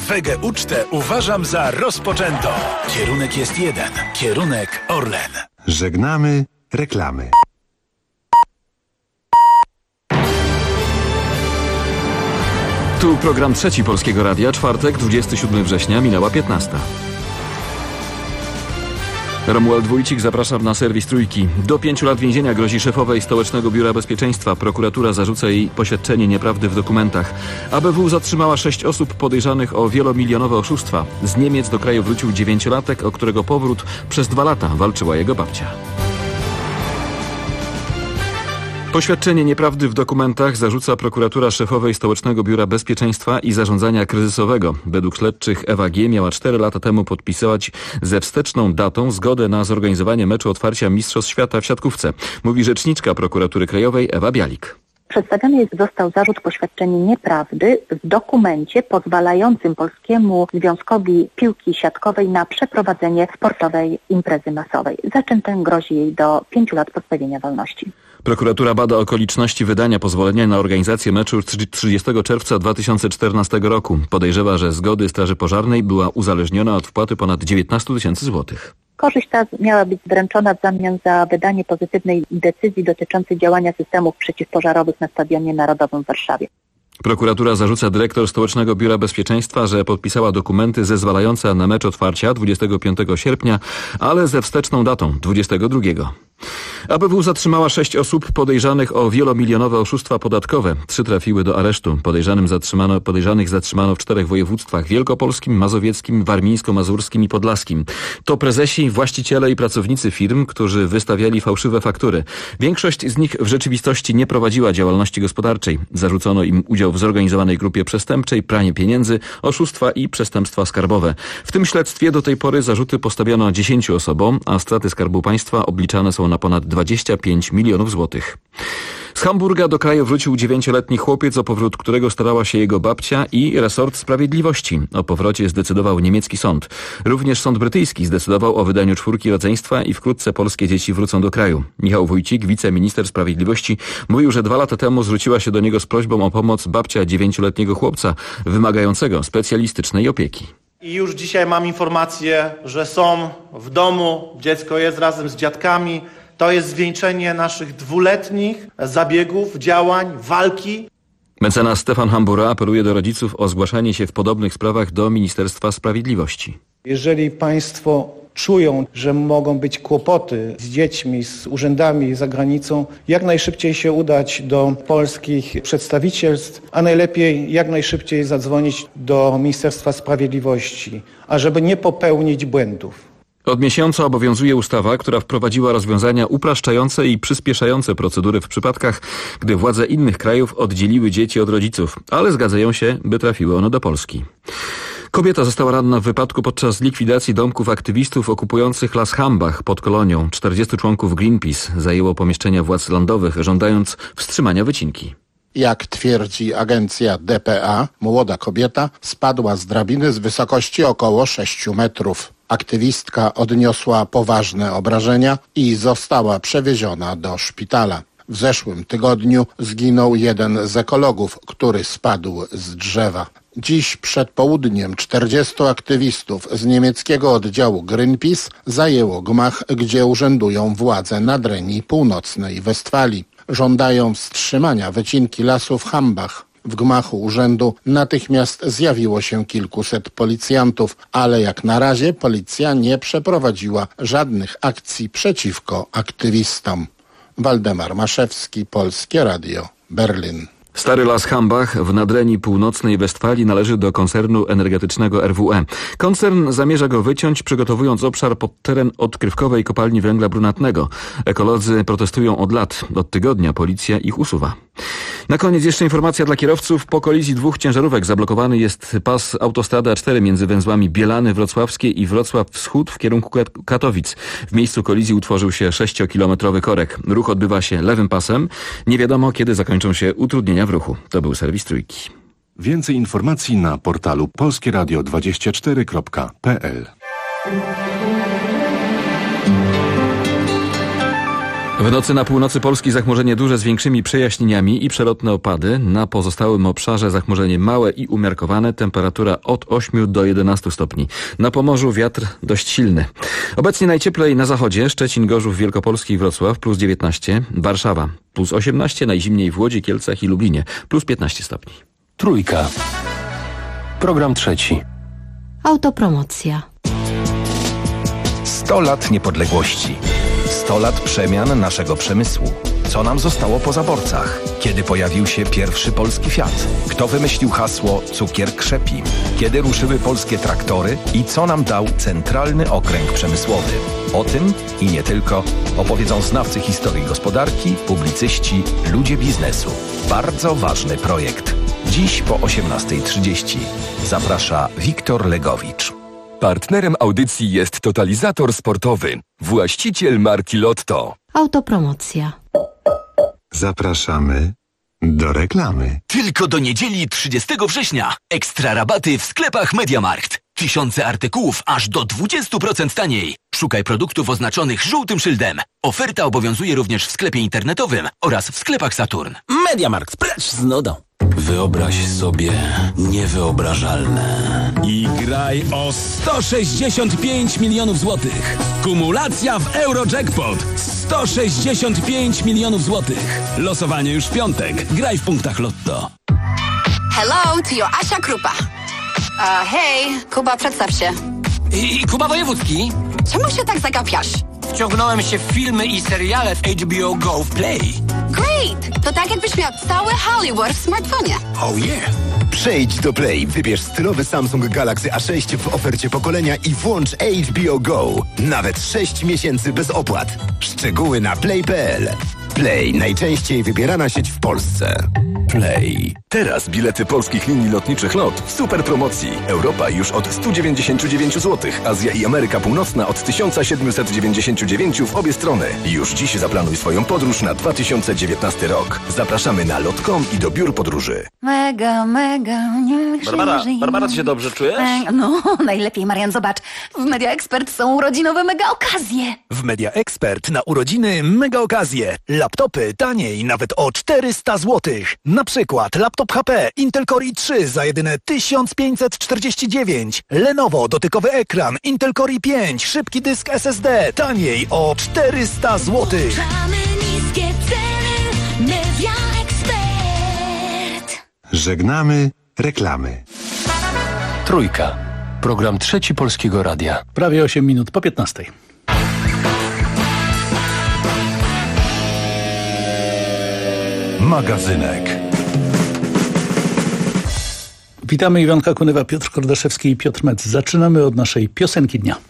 Wege ucztę uważam za rozpoczętą. Kierunek jest jeden. Kierunek Orlen. Żegnamy reklamy. Tu program trzeci Polskiego Radia, czwartek, 27 września, minęła 15. Romuald Wójcik, zapraszam na serwis Trójki. Do 5 lat więzienia grozi szefowej Stołecznego Biura Bezpieczeństwa. Prokuratura zarzuca jej poświadczenie nieprawdy w dokumentach. ABW zatrzymała 6 osób podejrzanych o wielomilionowe oszustwa. Z Niemiec do kraju wrócił 9-latek, o którego powrót przez 2 lata walczyła jego babcia. Poświadczenie nieprawdy w dokumentach zarzuca prokuratura szefowej Stołecznego Biura Bezpieczeństwa i Zarządzania Kryzysowego. Według śledczych Ewa G. miała 4 lata temu podpisywać ze wsteczną datą zgodę na zorganizowanie meczu otwarcia Mistrzostw Świata w siatkówce. Mówi rzeczniczka prokuratury krajowej Ewa Bialik. Przedstawiony został zarzut poświadczenie nieprawdy w dokumencie pozwalającym Polskiemu Związkowi Piłki Siatkowej na przeprowadzenie sportowej imprezy masowej. Za czyn ten grozi jej do 5 lat pozbawienia wolności. Prokuratura bada okoliczności wydania pozwolenia na organizację meczu 30 czerwca 2014 roku. Podejrzewa, że zgody Straży Pożarnej była uzależniona od wpłaty ponad 19 000 złotych. Korzyść ta miała być wręczona w zamian za wydanie pozytywnej decyzji dotyczącej działania systemów przeciwpożarowych na Stadionie Narodowym w Warszawie. Prokuratura zarzuca dyrektor Stołecznego Biura Bezpieczeństwa, że podpisała dokumenty zezwalające na mecz otwarcia 25 sierpnia, ale ze wsteczną datą 22. ABW zatrzymała 6 osób podejrzanych o wielomilionowe oszustwa podatkowe. 3 trafiły do aresztu. Podejrzanych zatrzymano w 4 województwach: wielkopolskim, mazowieckim, warmińsko-mazurskim i podlaskim. To prezesi, właściciele i pracownicy firm, którzy wystawiali fałszywe faktury. Większość z nich w rzeczywistości nie prowadziła działalności gospodarczej. Zarzucono im udział w zorganizowanej grupie przestępczej, pranie pieniędzy, oszustwa i przestępstwa skarbowe. W tym śledztwie do tej pory zarzuty postawiono 10 osobom, a straty Skarbu Państwa obliczane są na ponad 25 milionów złotych. Z Hamburga do kraju wrócił 9-letni chłopiec, o powrót którego starała się jego babcia i resort sprawiedliwości. O powrocie zdecydował niemiecki sąd. Również sąd brytyjski zdecydował o wydaniu 4 rodzeństwa i wkrótce polskie dzieci wrócą do kraju. Michał Wójcik, wiceminister sprawiedliwości, mówił, że 2 lata temu zwróciła się do niego z prośbą o pomoc babcia 9-letniego chłopca wymagającego specjalistycznej opieki. I już dzisiaj mam informację, że są w domu, dziecko jest razem z dziadkami. To jest zwieńczenie naszych 2-letnich zabiegów, działań, walki. Mecenas Stefan Hambura apeluje do rodziców o zgłaszanie się w podobnych sprawach do Ministerstwa Sprawiedliwości. Jeżeli państwo czują, że mogą być kłopoty z dziećmi, z urzędami za granicą, jak najszybciej się udać do polskich przedstawicielstw, a najlepiej jak najszybciej zadzwonić do Ministerstwa Sprawiedliwości, ażeby nie popełnić błędów. Od miesiąca obowiązuje ustawa, która wprowadziła rozwiązania upraszczające i przyspieszające procedury w przypadkach, gdy władze innych krajów oddzieliły dzieci od rodziców, ale zgadzają się, by trafiły one do Polski. Kobieta została ranna w wypadku podczas likwidacji domków aktywistów okupujących Las Hambach pod Kolonią. 40 członków Greenpeace zajęło pomieszczenia władz lądowych, żądając wstrzymania wycinki. Jak twierdzi agencja dpa, młoda kobieta spadła z drabiny z wysokości około 6 metrów. Aktywistka odniosła poważne obrażenia i została przewieziona do szpitala. W zeszłym tygodniu zginął jeden z ekologów, który spadł z drzewa. Dziś przed południem 40 aktywistów z niemieckiego oddziału Greenpeace zajęło gmach, gdzie urzędują władze Nadrenii Północnej Westfalii. Żądają wstrzymania wycinki lasu w Hambach. W gmachu urzędu natychmiast zjawiło się kilkuset policjantów, ale jak na razie policja nie przeprowadziła żadnych akcji przeciwko aktywistom. Waldemar Maszewski, Polskie Radio, Berlin. Stary Las Hambach w Nadrenii Północnej Westfalii należy do koncernu energetycznego RWE. Koncern zamierza go wyciąć, przygotowując obszar pod teren odkrywkowej kopalni węgla brunatnego. Ekolodzy protestują od lat. Od tygodnia policja ich usuwa. Na koniec jeszcze informacja dla kierowców. Po kolizji 2 ciężarówek zablokowany jest pas autostrady A4 między węzłami Bielany Wrocławskie i Wrocław Wschód w kierunku Katowic. W miejscu kolizji utworzył się 6-kilometrowy korek. Ruch odbywa się lewym pasem. Nie wiadomo, kiedy zakończą się utrudnienia w ruchu. To był serwis Trójki. Więcej informacji na portalu polskieradio24.pl. W nocy na północy Polski zachmurzenie duże z większymi przejaśnieniami i przelotne opady. Na pozostałym obszarze zachmurzenie małe i umiarkowane. Temperatura od 8 do 11 stopni. Na Pomorzu wiatr dość silny. Obecnie najcieplej na zachodzie. Szczecin, Gorzów, Wielkopolski i Wrocław plus 19. Warszawa plus 18. Najzimniej w Łodzi, Kielcach i Lublinie plus 15 stopni. Trójka. Program trzeci. Autopromocja. 100 lat niepodległości. 100 lat przemian naszego przemysłu. Co nam zostało po zaborcach? Kiedy pojawił się pierwszy polski Fiat? Kto wymyślił hasło cukier krzepi? Kiedy ruszyły polskie traktory? I co nam dał Centralny Okręg Przemysłowy? O tym i nie tylko opowiedzą znawcy historii gospodarki, publicyści, ludzie biznesu. Bardzo ważny projekt. Dziś po 18:30. Zaprasza Wiktor Legowicz. Partnerem audycji jest Totalizator Sportowy, właściciel marki Lotto. Autopromocja. Zapraszamy do reklamy. Tylko do niedzieli 30 września. Ekstra rabaty w sklepach MediaMarkt. Tysiące artykułów aż do 20% taniej. Szukaj produktów oznaczonych żółtym szyldem. Oferta obowiązuje również w sklepie internetowym oraz w sklepach Saturn. MediaMarkt, precz z nudą. Wyobraź sobie niewyobrażalne. I graj o 165 milionów złotych. Kumulacja w Eurojackpot. 165 milionów złotych. Losowanie już w piątek. Graj w punktach Lotto. Hello, to your Asia Krupa. Hej, Kuba, przedstaw się. I Kuba Wojewódzki. Czemu się tak zagapiasz? Wciągnąłem się w filmy i seriale w HBO Go w Play. Great! To tak jakbyś miał cały Hollywood w smartfonie. Oh yeah! Przejdź do Play, wybierz stylowy Samsung Galaxy A6 w ofercie pokolenia i włącz HBO Go. Nawet 6 miesięcy bez opłat. Szczegóły na play.pl. Play, najczęściej wybierana sieć w Polsce. Play. Teraz bilety polskich linii lotniczych LOT w super promocji. Europa już od 199 zł, Azja i Ameryka Północna od 1799 w obie strony. Już dziś zaplanuj swoją podróż na 2019 rok. Zapraszamy na lot.com i do biur podróży. Mega. Barbara, ty się dobrze czujesz? No, najlepiej, Marian, zobacz. W Media Expert są urodzinowe mega okazje. W Media Expert na urodziny mega okazje. Laptopy taniej nawet o 400 zł. Na przykład laptop HP Intel Core i3 za jedyne 1549. Lenovo dotykowy ekran Intel Core i5, szybki dysk SSD taniej o 400 zł. Niskie ceny. Media Expert. Żegnamy reklamy. Trójka. Program trzeci Polskiego Radia. Prawie 8 minut po 15. Magazynek. Witamy, Iwanka Kunywa, Piotr Kordaszewski i Piotr Mec. Zaczynamy od naszej piosenki dnia.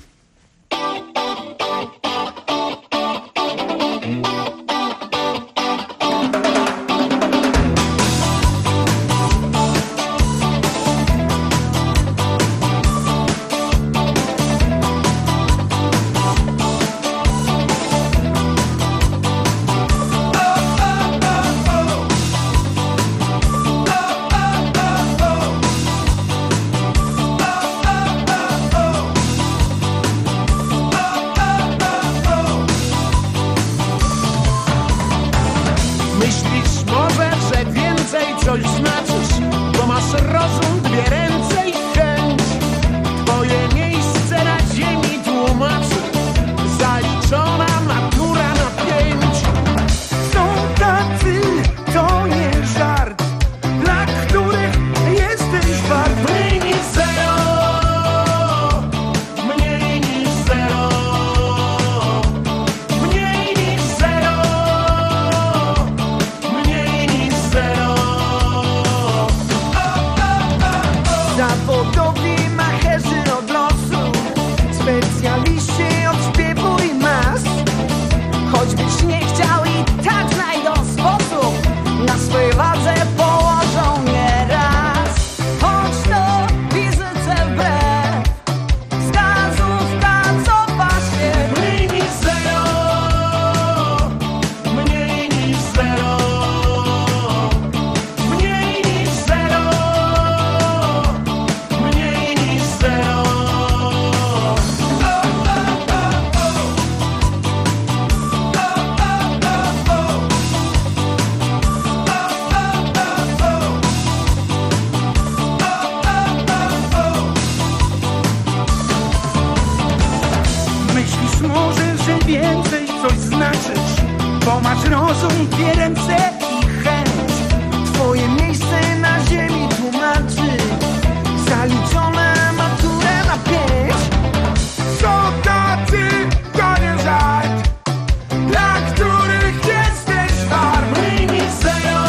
więcej coś znaczysz, bo masz rozum, dwie ręce i chęć. Twoje miejsce na ziemi tłumaczy zaliczone maturę na 5. Są tacy, to nie żart, dla których jesteś wart. Mniej niż zero,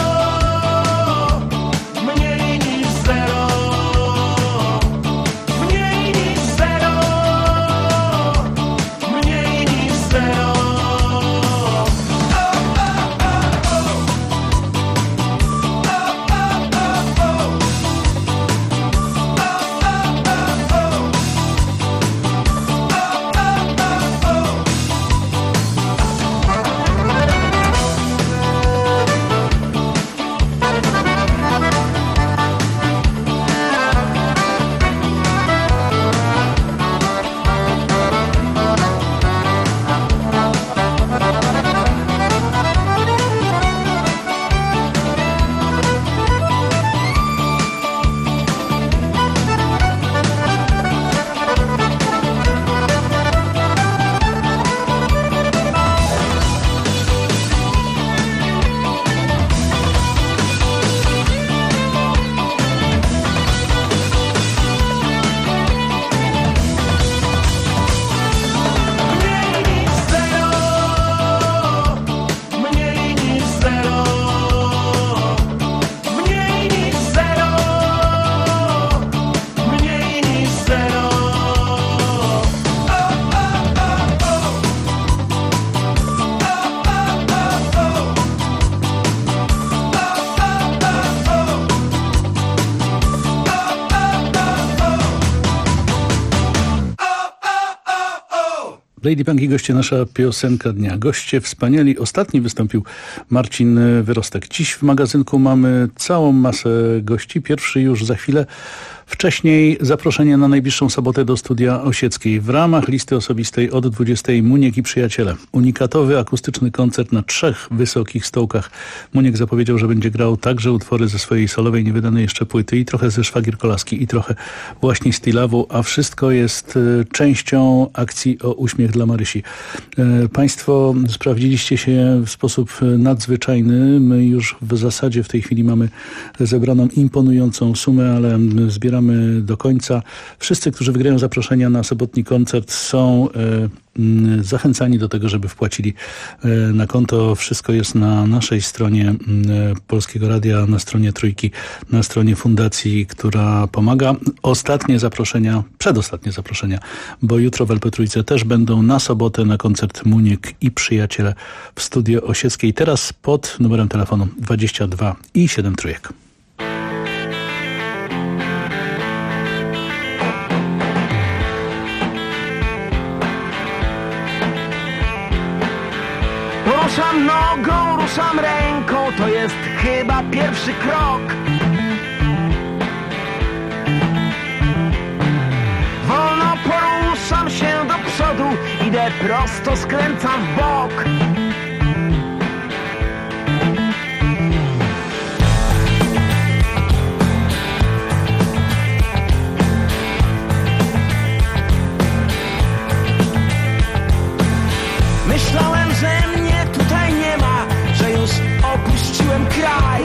mniej niż zero, mniej niż zero, mniej niż zero. Lady Punk i goście, nasza piosenka dnia. Goście wspaniali. Ostatni wystąpił Marcin Wyrostek. Dziś w magazynku mamy całą masę gości. Pierwszy już za chwilę. Wcześniej zaproszenie na najbliższą sobotę do Studia Osieckiej. W ramach listy osobistej od 20 Muniek i Przyjaciele. Unikatowy akustyczny koncert na 3 wysokich stołkach. Muniek zapowiedział, że będzie grał także utwory ze swojej solowej, niewydanej jeszcze płyty i trochę ze Szwagier Kolaski i trochę właśnie z Tilawu, a wszystko jest częścią akcji o uśmiech dla Marysi. Państwo sprawdziliście się w sposób nadzwyczajny. My już w zasadzie w tej chwili mamy zebraną imponującą sumę, ale zbieramy do końca. Wszyscy, którzy wygrają zaproszenia na sobotni koncert, są zachęcani do tego, żeby wpłacili na konto. Wszystko jest na naszej stronie Polskiego Radia, na stronie Trójki, na stronie fundacji, która pomaga. Ostatnie zaproszenia, przedostatnie zaproszenia, bo jutro w LP Trójce też będą na sobotę na koncert Muniek i Przyjaciele w Studio Osieckiej. Teraz pod numerem telefonu 22 i 7 trójek. Ruszam nogą, ruszam ręką, to jest chyba pierwszy krok. Wolno poruszam się do przodu, idę prosto, skręcam w bok. Myślałem, że mnie tutaj nie ma, że już opuściłem kraj.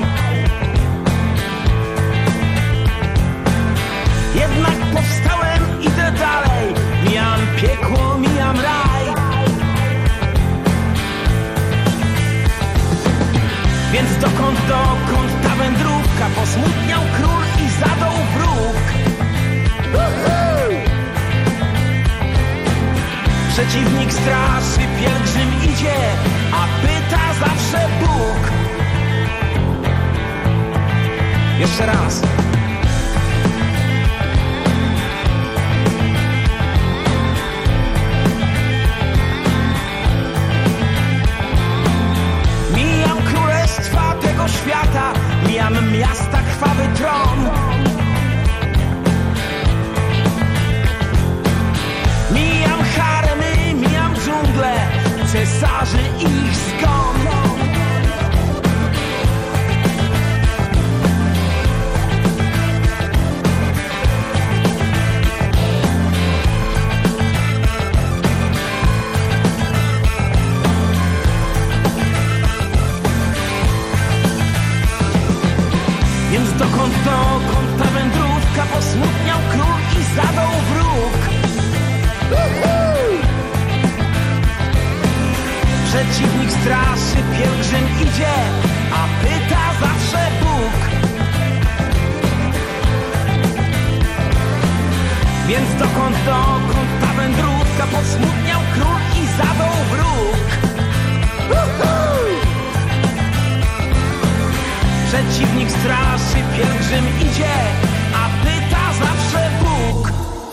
Jednak powstałem, idę dalej, mijam piekło, mijam raj. Więc dokąd ta wędrówka? Posmutniał król i zadał wróg. Przeciwnik straszy, pielgrzym idzie, a pyta zawsze Bóg. Jeszcze raz. Mijam królestwa tego świata, mijam miasta, krwawy tron. Mijam haremy, mijam dżunglę, cesarzy i ich zgon. pielgrzym idzie, a pyta zawsze Bóg. Więc dokąd ta wędrówka, posmutniał król i zadał wróg. Przeciwnik straszy, pielgrzym idzie, a pyta zawsze Bóg.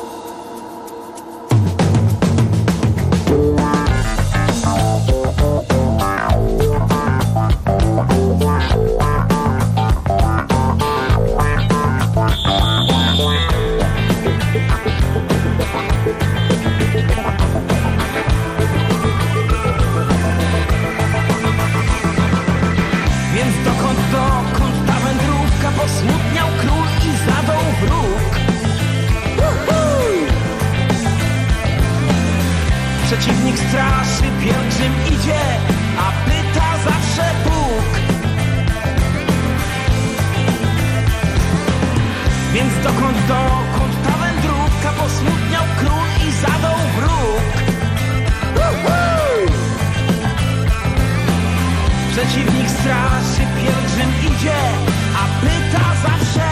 Posmutniał król i zadał wróg. Przeciwnik straszy, pielgrzym idzie, a pyta zawsze Bóg. Więc dokąd ta wędrówka, posmutniał król i zadał wróg. Przeciwnik straszy, pielgrzym idzie, a pyta zawsze.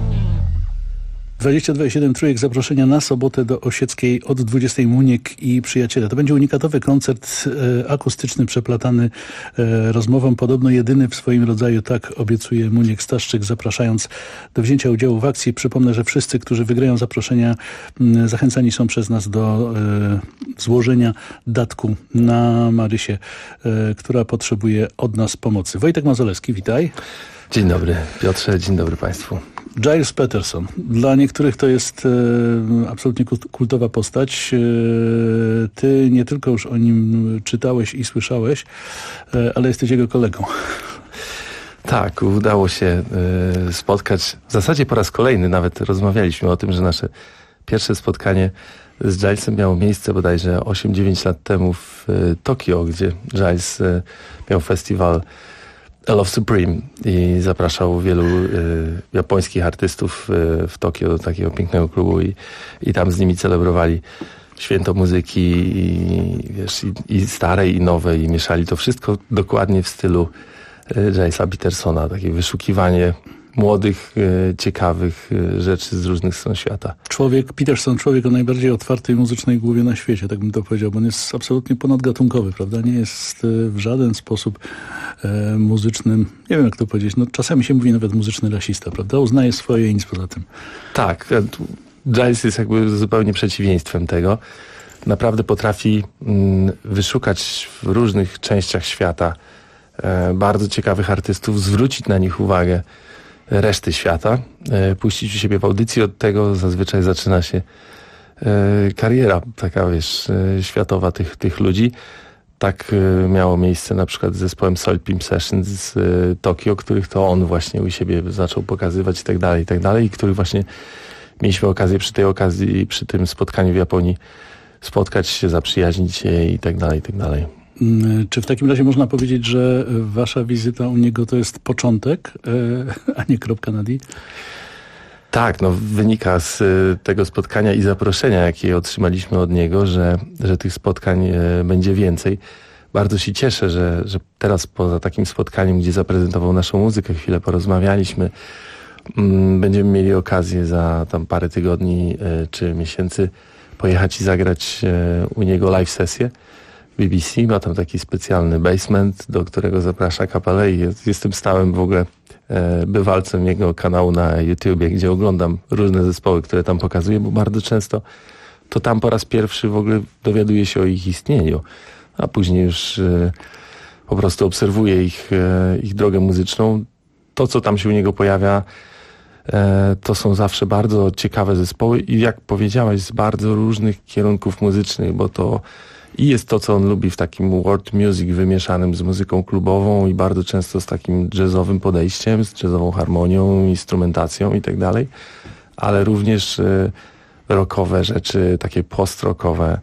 22,7 trójek zaproszenia na sobotę do Osieckiej od 20 Muniek i przyjaciele. To będzie unikatowy koncert akustyczny, przeplatany rozmową. Podobno jedyny w swoim rodzaju, tak obiecuje Muniek Staszczyk, zapraszając do wzięcia udziału w akcji. Przypomnę, że wszyscy, którzy wygrają zaproszenia, zachęcani są przez nas do złożenia datku na Marysię, która potrzebuje od nas pomocy. Wojtek Mazolewski, witaj. Dzień dobry Piotrze, dzień dobry Państwu. Giles Peterson. Dla niektórych to jest absolutnie kultowa postać. Ty nie tylko już o nim czytałeś i słyszałeś, ale jesteś jego kolegą. Tak, udało się spotkać. W zasadzie po raz kolejny nawet rozmawialiśmy o tym, że nasze pierwsze spotkanie z Gilesem miało miejsce bodajże 8-9 lat temu w Tokio, gdzie Giles miał festiwal I Love Supreme i zapraszał wielu japońskich artystów w Tokio do takiego pięknego klubu i tam z nimi celebrowali święto muzyki i starej i nowej i mieszali to wszystko dokładnie w stylu Gilesa Petersona, takie wyszukiwanie młodych, ciekawych rzeczy z różnych stron świata. Peterson, człowiek o najbardziej otwartej muzycznej głowie na świecie, tak bym to powiedział, bo on jest absolutnie ponadgatunkowy, prawda? Nie jest w żaden sposób muzycznym, nie wiem jak to powiedzieć, no czasami się mówi nawet muzyczny rasista, prawda? Uznaje swoje i nic poza tym. Tak, Giles jest jakby zupełnie przeciwieństwem tego. Naprawdę potrafi wyszukać w różnych częściach świata bardzo ciekawych artystów, zwrócić na nich uwagę reszty świata, puścić u siebie w audycji. Od tego zazwyczaj zaczyna się kariera taka, wiesz, światowa tych ludzi. Tak miało miejsce na przykład z zespołem Soul Pimp Sessions z Tokio, których to on właśnie u siebie zaczął pokazywać i tak dalej, i których właśnie mieliśmy okazję przy tej okazji, przy tym spotkaniu w Japonii spotkać się, zaprzyjaźnić się i tak dalej, i tak dalej. Czy w takim razie można powiedzieć, że wasza wizyta u niego to jest początek, a nie kropka nad i? Tak, no wynika z tego spotkania i zaproszenia, jakie otrzymaliśmy od niego, że tych spotkań będzie więcej. Bardzo się cieszę, że teraz poza takim spotkaniem, gdzie zaprezentował naszą muzykę, chwilę porozmawialiśmy, będziemy mieli okazję za tam parę tygodni czy miesięcy pojechać i zagrać u niego live sesję. BBC ma tam taki specjalny basement, do którego zaprasza kapelę i jestem stałym w ogóle bywalcem jego kanału na YouTubie, gdzie oglądam różne zespoły, które tam pokazuje, bo bardzo często to tam po raz pierwszy w ogóle dowiaduję się o ich istnieniu, a później już po prostu obserwuję ich drogę muzyczną. To, co tam się u niego pojawia, to są zawsze bardzo ciekawe zespoły i jak powiedziałeś, z bardzo różnych kierunków muzycznych, bo to i jest to, co on lubi w takim world music wymieszanym z muzyką klubową i bardzo często z takim jazzowym podejściem, z jazzową harmonią, instrumentacją i tak dalej, ale również rockowe rzeczy, takie post-rockowe,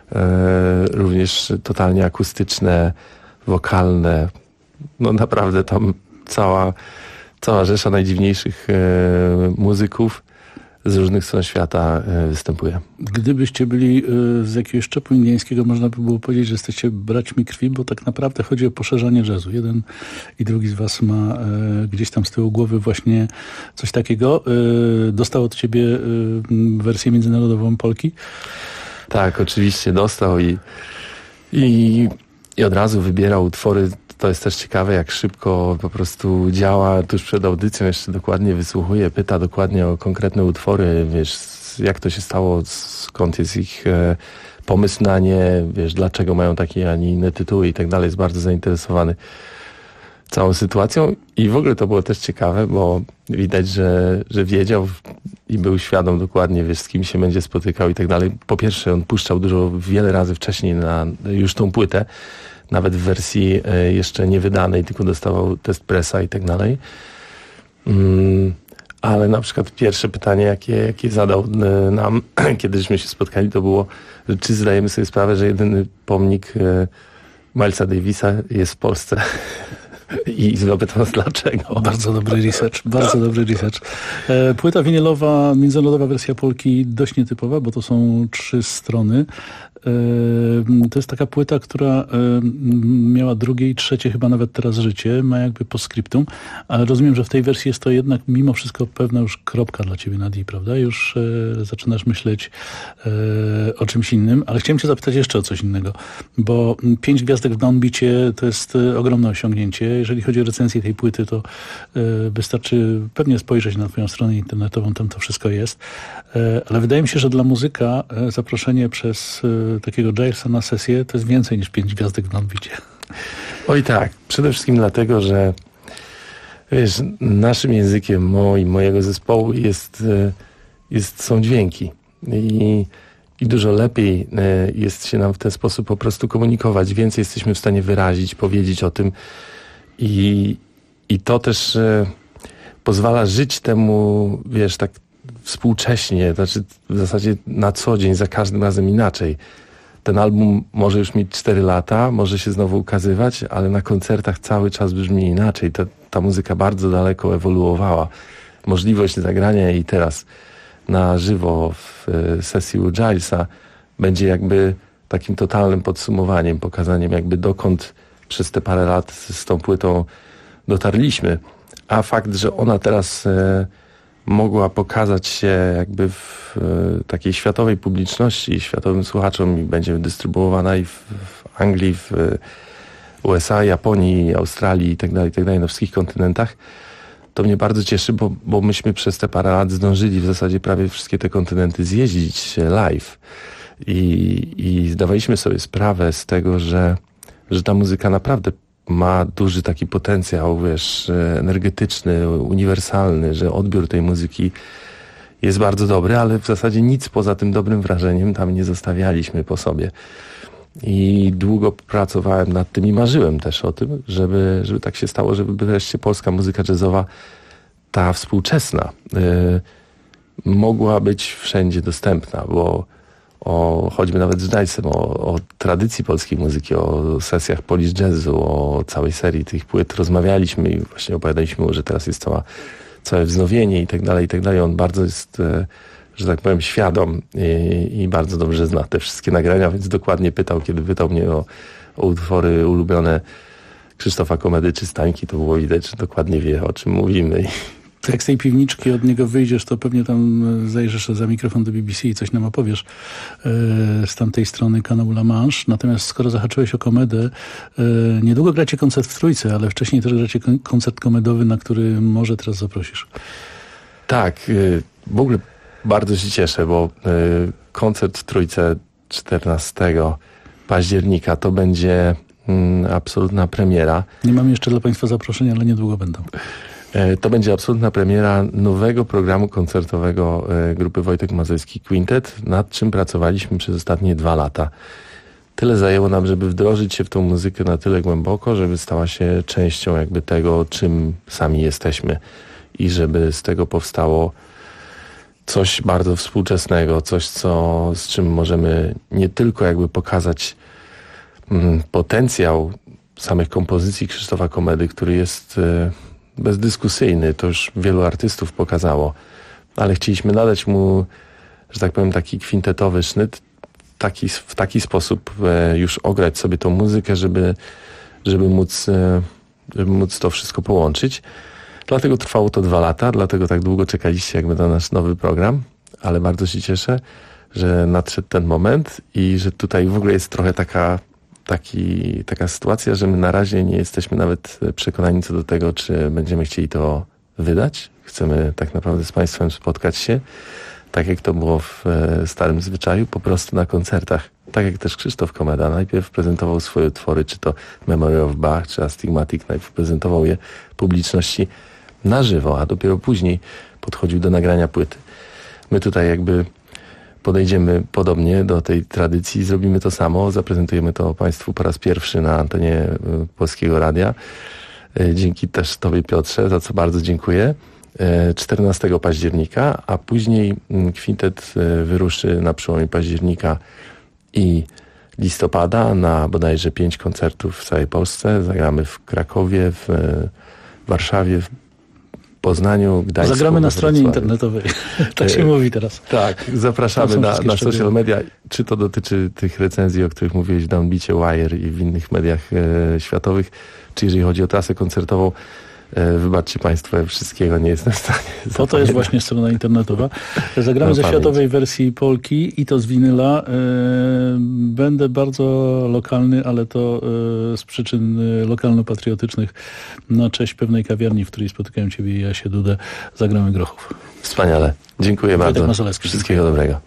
również totalnie akustyczne, wokalne. No naprawdę tam cała rzesza najdziwniejszych muzyków z różnych stron świata występuje. Gdybyście byli z jakiegoś szczepu indyjskiego, można by było powiedzieć, że jesteście braćmi krwi, bo tak naprawdę chodzi o poszerzanie jazzu. Jeden i drugi z was ma gdzieś tam z tyłu głowy właśnie coś takiego. Dostał od ciebie wersję międzynarodową Polki? Tak, oczywiście dostał i od razu wybierał utwory. To jest też ciekawe, jak szybko po prostu działa tuż przed audycją, jeszcze dokładnie wysłuchuje, pyta dokładnie o konkretne utwory, wiesz, jak to się stało, skąd jest ich pomysł na nie, wiesz, dlaczego mają takie, a nie inne tytuły i tak dalej. Jest bardzo zainteresowany całą sytuacją i w ogóle to było też ciekawe, bo widać, że wiedział i był świadom dokładnie, wiesz, z kim się będzie spotykał i tak dalej. Po pierwsze, on puszczał wiele razy wcześniej na już tą płytę, nawet w wersji jeszcze niewydanej, tylko dostawał test pressa i tak dalej. Ale na przykład pierwsze pytanie, jakie zadał nam, kiedyśmy się spotkali, to było, czy zdajemy sobie sprawę, że jedyny pomnik Milesa Davisa jest w Polsce. I zapytał nas dlaczego. Bardzo dobry research, bardzo dobry research. Płyta winylowa, międzynarodowa wersja Polki dość nietypowa, bo to są 3 strony. To jest taka płyta, która miała drugie i trzecie chyba nawet teraz życie, ma jakby postscriptum, ale rozumiem, że w tej wersji jest to jednak mimo wszystko pewna już kropka dla ciebie, Nadi, prawda? Już zaczynasz myśleć o czymś innym, ale chciałem cię zapytać jeszcze o coś innego, bo 5 gwiazdek w Downbeacie to jest ogromne osiągnięcie. Jeżeli chodzi o recenzję tej płyty, to wystarczy pewnie spojrzeć na twoją stronę internetową, tam to wszystko jest, ale wydaje mi się, że dla muzyka zaproszenie przez takiego Gilesa na sesję to jest więcej niż 5 gwiazdek w Downbeacie. Oj tak, przede wszystkim dlatego, że wiesz, naszym językiem mojego zespołu są dźwięki i dużo lepiej jest się nam w ten sposób po prostu komunikować. Więcej jesteśmy w stanie wyrazić, powiedzieć o tym i to też pozwala żyć temu, wiesz, tak współcześnie, znaczy w zasadzie na co dzień, za każdym razem inaczej. Ten album może już mieć 4 lata, może się znowu ukazywać, ale na koncertach cały czas brzmi inaczej. Ta muzyka bardzo daleko ewoluowała. Możliwość zagrania jej teraz na żywo w sesji u Gilesa będzie jakby takim totalnym podsumowaniem, pokazaniem jakby dokąd przez te parę lat z tą płytą dotarliśmy. A fakt, że ona teraz mogła pokazać się jakby w takiej światowej publiczności, światowym słuchaczom i będzie dystrybuowana i w Anglii, w USA, Japonii, Australii i tak dalej, na wszystkich kontynentach, to mnie bardzo cieszy, bo myśmy przez te parę lat zdążyli w zasadzie prawie wszystkie te kontynenty zjeździć live i zdawaliśmy sobie sprawę z tego, że ta muzyka naprawdę ma duży taki potencjał, wiesz, energetyczny, uniwersalny, że odbiór tej muzyki jest bardzo dobry, ale w zasadzie nic poza tym dobrym wrażeniem tam nie zostawialiśmy po sobie. I długo pracowałem nad tym i marzyłem też o tym, żeby tak się stało, żeby wreszcie polska muzyka jazzowa, ta współczesna, mogła być wszędzie dostępna, bo choćby nawet z Gilesem, o tradycji polskiej muzyki, o sesjach Polish Jazzu, o całej serii tych płyt rozmawialiśmy i właśnie opowiadaliśmy mu, że teraz jest całe wznowienie i tak dalej. On bardzo jest, że tak powiem, świadom i bardzo dobrze zna te wszystkie nagrania, więc dokładnie pytał, kiedy pytał mnie o utwory ulubione Krzysztofa Komedy czy Stańki, to było widać, że dokładnie wie, o czym mówimy. Jak z tej piwniczki od niego wyjdziesz, to pewnie tam zajrzysz za mikrofon do BBC i coś nam opowiesz z tamtej strony kanału La Manche. Natomiast skoro zahaczyłeś o komedę, niedługo gracie koncert w Trójce, ale wcześniej też gracie koncert komedowy, na który może teraz zaprosisz. Tak, w ogóle bardzo się cieszę, bo koncert w Trójce 14 października to będzie absolutna premiera. Nie mam jeszcze dla Państwa zaproszenia, ale niedługo będą. To będzie absolutna premiera nowego programu koncertowego grupy Wojtek Mazurski Quintet, nad czym pracowaliśmy przez ostatnie 2 lata. Tyle zajęło nam, żeby wdrożyć się w tą muzykę na tyle głęboko, żeby stała się częścią jakby tego, czym sami jesteśmy i żeby z tego powstało coś bardzo współczesnego, coś, z czym możemy nie tylko jakby pokazać potencjał samych kompozycji Krzysztofa Komedy, który jest bezdyskusyjny, to już wielu artystów pokazało, ale chcieliśmy nadać mu, że tak powiem, taki kwintetowy sznyt, w taki sposób już ograć sobie tą muzykę, żeby móc to wszystko połączyć. Dlatego trwało to 2 lata, dlatego tak długo czekaliście jakby na nasz nowy program, ale bardzo się cieszę, że nadszedł ten moment i że tutaj w ogóle jest trochę taka sytuacja, że my na razie nie jesteśmy nawet przekonani co do tego, czy będziemy chcieli to wydać. Chcemy tak naprawdę z Państwem spotkać się, tak jak to było w starym zwyczaju, po prostu na koncertach. Tak jak też Krzysztof Komeda najpierw prezentował swoje utwory, czy to Memory of Bach, czy Astigmatic, najpierw prezentował je publiczności na żywo, a dopiero później podchodził do nagrania płyty. My tutaj jakby podejdziemy podobnie do tej tradycji, zrobimy to samo, zaprezentujemy to Państwu po raz pierwszy na antenie Polskiego Radia. Dzięki też Tobie, Piotrze, za co bardzo dziękuję. 14 października, a później kwintet wyruszy na przełomie października i listopada na bodajże 5 koncertów w całej Polsce. Zagramy w Krakowie, w Warszawie, w Poznaniu, Gdańsku. Zagramy na stronie internetowej. Tak się mówi teraz. Tak, zapraszamy na social media. Czy to dotyczy tych recenzji, o których mówiłeś w Downbeacie, Wire i w innych mediach światowych, czy jeżeli chodzi o trasę koncertową. Wybaczcie Państwo, ja wszystkiego nie jestem w stanie zapamiętać. To jest właśnie strona internetowa. Zagramy ze światowej wersji polki i to z winyla. Będę bardzo lokalny, ale to z przyczyn lokalno-patriotycznych na cześć pewnej kawiarni, w której spotykają Ciebie i Jasię Dudę. Zagramy Grochów. Wspaniale. Dziękuję bardzo. Mazolecki. Wszystkiego dobrego.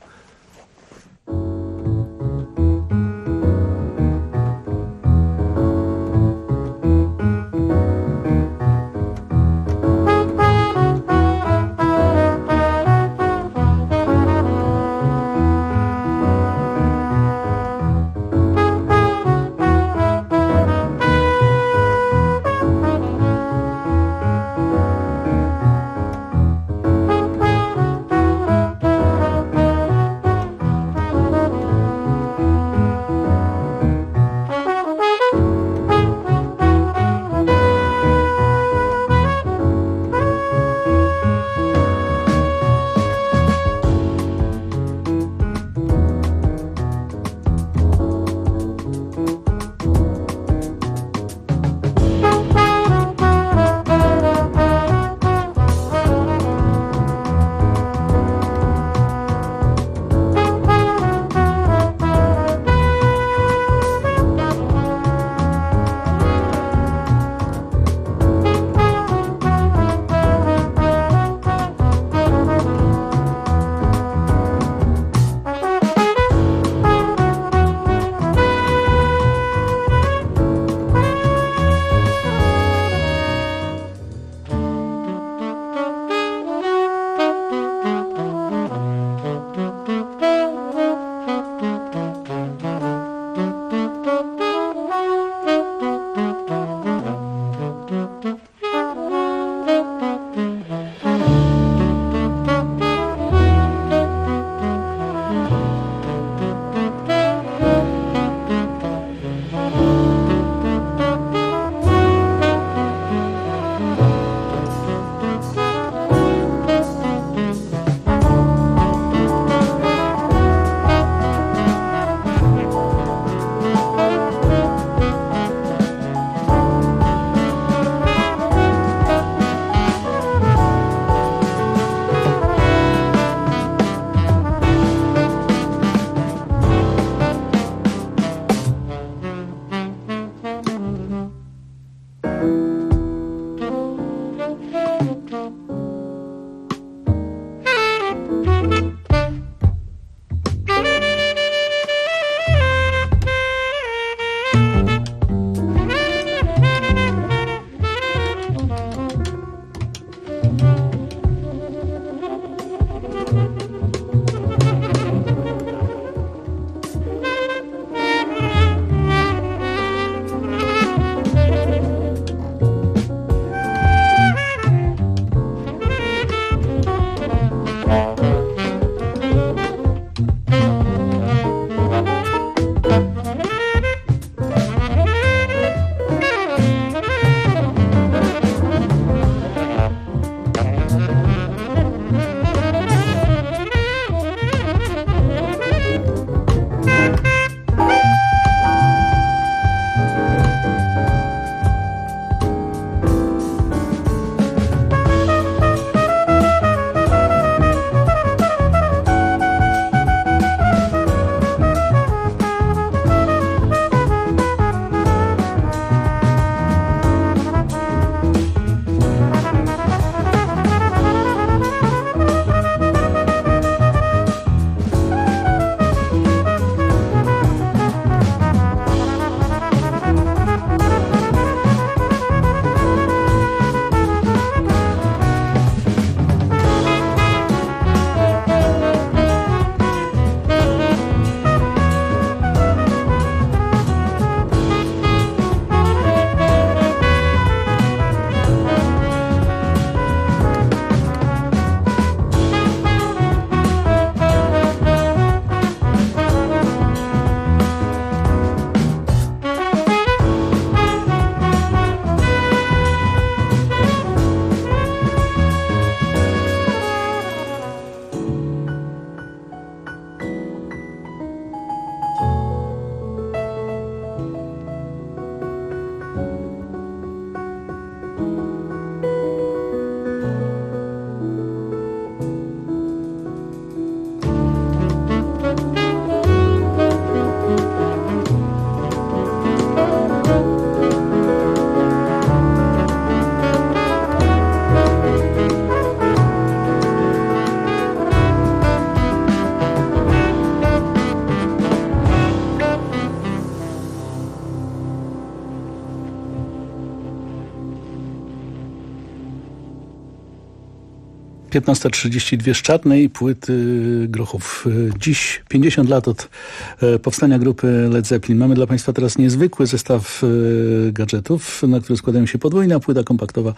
15:32 z Czarnej płyty Grochów. Dziś 50 lat od powstania grupy Led Zeppelin. Mamy dla Państwa teraz niezwykły zestaw gadżetów, na który składają się podwójna płyta kompaktowa,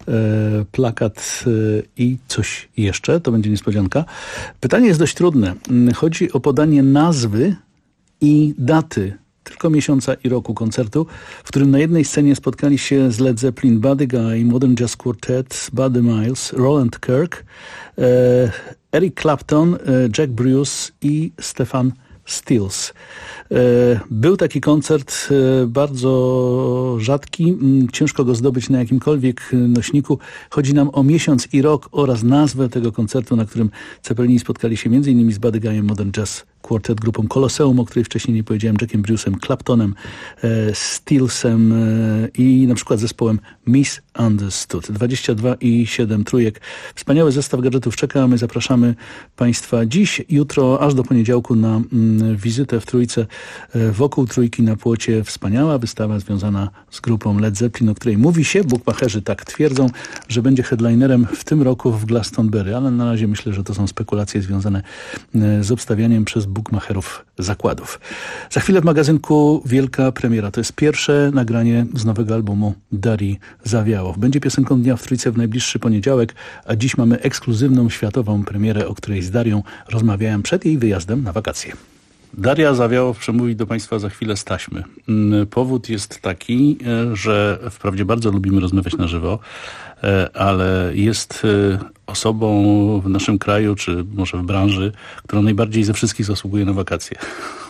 plakat i coś jeszcze. To będzie niespodzianka. Pytanie jest dość trudne. Chodzi o podanie nazwy i daty, tylko miesiąca i roku koncertu, w którym na jednej scenie spotkali się z Led Zeppelin Buddy Guy, Modern Jazz Quartet, Buddy Miles, Roland Kirk, Eric Clapton, Jack Bruce i Stefan Stills. Był taki koncert bardzo rzadki, ciężko go zdobyć na jakimkolwiek nośniku. Chodzi nam o miesiąc i rok oraz nazwę tego koncertu, na którym Zeppelini spotkali się m.in. z Buddy Guyem, Modern Jazz Quartet, grupą Colosseum, o której wcześniej nie powiedziałem, Jackiem Bruce'em, Claptonem, Stillsem i na przykład zespołem Misunderstood. 22,7 trójek. Wspaniały zestaw gadżetów czeka, a my zapraszamy Państwa dziś, jutro, aż do poniedziałku na wizytę w Trójce. Wokół Trójki na płocie wspaniała wystawa związana z grupą Led Zeppelin, o której mówi się, bukmacherzy tak twierdzą, że będzie headlinerem w tym roku w Glastonbury, ale na razie myślę, że to są spekulacje związane z obstawianiem przez bukmacherów zakładów. Za chwilę w magazynku wielka premiera. To jest pierwsze nagranie z nowego albumu Darii Zawiałow. Będzie piosenką dnia w Trójce w najbliższy poniedziałek, a dziś mamy ekskluzywną światową premierę, o której z Darią rozmawiałem przed jej wyjazdem na wakacje. Daria Zawiałow przemówi do Państwa za chwilę z taśmy. Powód jest taki, że wprawdzie bardzo lubimy rozmawiać na żywo, ale jest osobą w naszym kraju, czy może w branży, która najbardziej ze wszystkich zasługuje na wakacje.